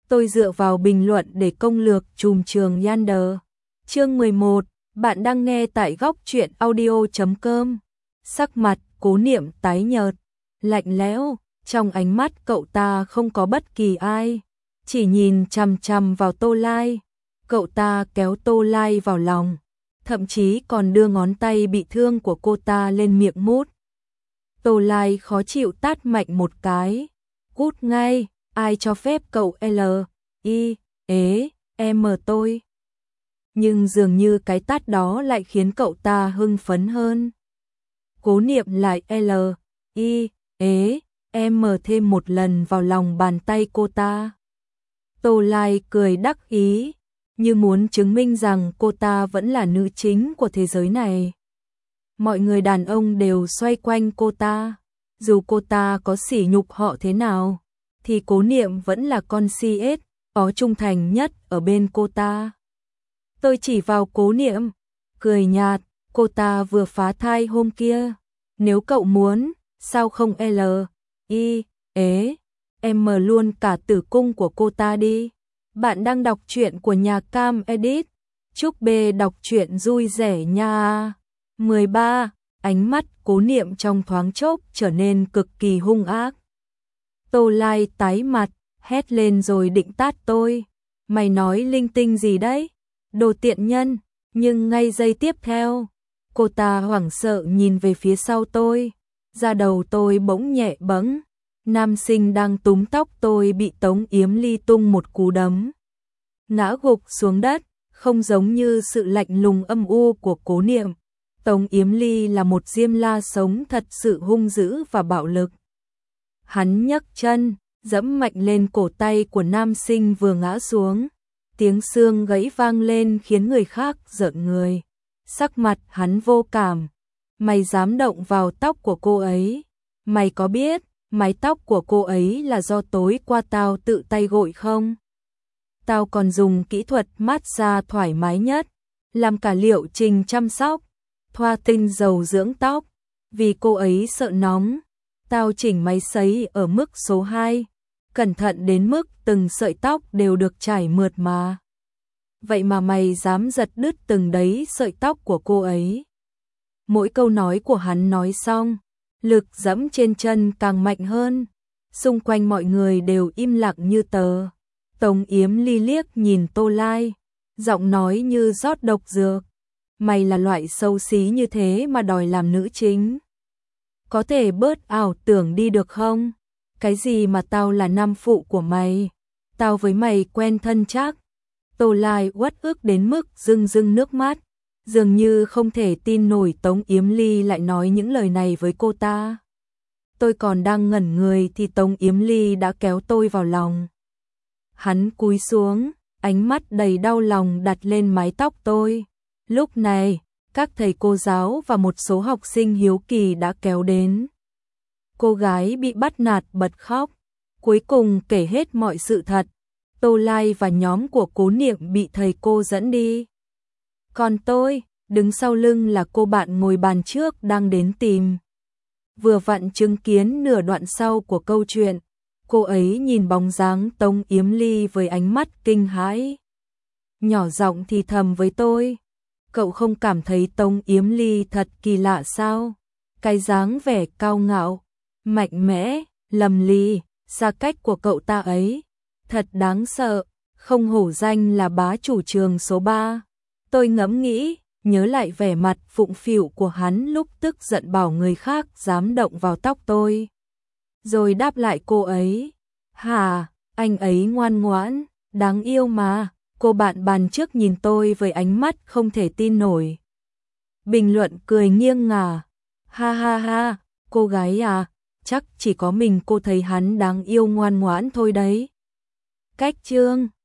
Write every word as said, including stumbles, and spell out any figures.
Tôi dựa vào bình luận để công lược trùm trường Yander. Chương mười một, bạn đang nghe tại góc truyện audio chấm com. Sắc mặt Cố Niệm tái nhợt, lạnh lẽo, trong ánh mắt cậu ta không có bất kỳ ai, chỉ nhìn chằm chằm vào Tô Lai. Cậu ta kéo Tô Lai vào lòng, thậm chí còn đưa ngón tay bị thương của cô ta lên miệng mút. Tô Lai khó chịu tát mạnh một cái. Cút ngay, ai cho phép cậu L, I, ế, M tôi. Nhưng dường như cái tát đó lại khiến cậu ta hưng phấn hơn. Cố Niệm lại L, I, ế, M thêm một lần vào lòng bàn tay cô ta. Tô Lai cười đắc ý, như muốn chứng minh rằng cô ta vẫn là nữ chính của thế giới này. Mọi người đàn ông đều xoay quanh cô ta, dù cô ta có sỉ nhục họ thế nào, thì Cố Niệm vẫn là con xê ét, có trung thành nhất ở bên cô ta. Tôi chỉ vào Cố Niệm, cười nhạt, cô ta vừa phá thai hôm kia. Nếu cậu muốn, sao không L, I, ế, M luôn cả tử cung của cô ta đi. Bạn đang đọc truyện của nhà Cam Edit. Chúc B đọc truyện vui vẻ nha. mười ba. Ánh mắt Cố Niệm trong thoáng chốc trở nên cực kỳ hung ác. Tô Lai tái mặt, hét lên rồi định tát tôi. Mày nói linh tinh gì đấy? Đồ tiện nhân. Nhưng ngay giây tiếp theo, cô ta hoảng sợ nhìn về phía sau tôi. Da đầu tôi bỗng nhẹ bẫng. Nam sinh đang túm tóc tôi bị Tống Yếm Ly tung một cú đấm, ngã gục xuống đất. Không giống như sự lạnh lùng âm u của Cố Niệm, Tống Yếm Ly là một diêm la sống thật sự hung dữ và bạo lực. Hắn nhấc chân, giẫm mạnh lên cổ tay của nam sinh vừa ngã xuống. Tiếng xương gãy vang lên khiến người khác rợn người. Sắc mặt hắn vô cảm. Mày dám động vào tóc của cô ấy? Mày có biết mái tóc của cô ấy là do tối qua tao tự tay gội không? Tao còn dùng kỹ thuật massage thoải mái nhất, làm cả liệu trình chăm sóc, thoa tinh dầu dưỡng tóc. Vì cô ấy sợ nóng, tao chỉnh máy sấy ở mức số hai, cẩn thận đến mức từng sợi tóc đều được chải mượt mà. Vậy mà mày dám giật đứt từng đấy sợi tóc của cô ấy. Mỗi câu nói của hắn nói xong, lực giẫm trên chân càng mạnh hơn. Xung quanh mọi người đều im lặng như tờ. Tống Yếm Ly liếc nhìn Tô Lai, giọng nói như rót độc dược. Mày là loại xấu xí như thế mà đòi làm nữ chính. Có thể bớt ảo tưởng đi được không? Cái gì mà tao là nam phụ của mày? Tao với mày quen thân chắc. Tô Lai uất ức đến mức rưng rưng nước mắt, dường như không thể tin nổi Tống Yếm Ly lại nói những lời này với cô ta. Tôi còn đang ngẩn người thì Tống Yếm Ly đã kéo tôi vào lòng. Hắn cúi xuống, ánh mắt đầy đau lòng đặt lên mái tóc tôi. Lúc này, các thầy cô giáo và một số học sinh hiếu kỳ đã kéo đến. Cô gái bị bắt nạt bật khóc, cuối cùng kể hết mọi sự thật. Tô Lai và nhóm của Cố Niệm bị thầy cô dẫn đi. Còn tôi, đứng sau lưng là cô bạn ngồi bàn trước đang đến tìm. Vừa vặn chứng kiến nửa đoạn sau của câu chuyện, cô ấy nhìn bóng dáng Tống Yếm Ly với ánh mắt kinh hãi. Nhỏ giọng thì thầm với tôi, cậu không cảm thấy Tống Yếm Ly thật kỳ lạ sao? Cái dáng vẻ cao ngạo, mạnh mẽ, lầm ly, xa cách của cậu ta ấy, thật đáng sợ, không hổ danh là bá chủ trường số ba. Tôi ngẫm nghĩ, nhớ lại vẻ mặt phụng phịu của hắn lúc tức giận bảo người khác dám động vào tóc tôi. Rồi đáp lại cô ấy, hà, anh ấy ngoan ngoãn, đáng yêu mà. Cô bạn bàn trước nhìn tôi với ánh mắt không thể tin nổi. Bình luận cười nghiêng ngả, ha ha ha, cô gái à, chắc chỉ có mình cô thấy hắn đáng yêu ngoan ngoãn thôi đấy. Cách chương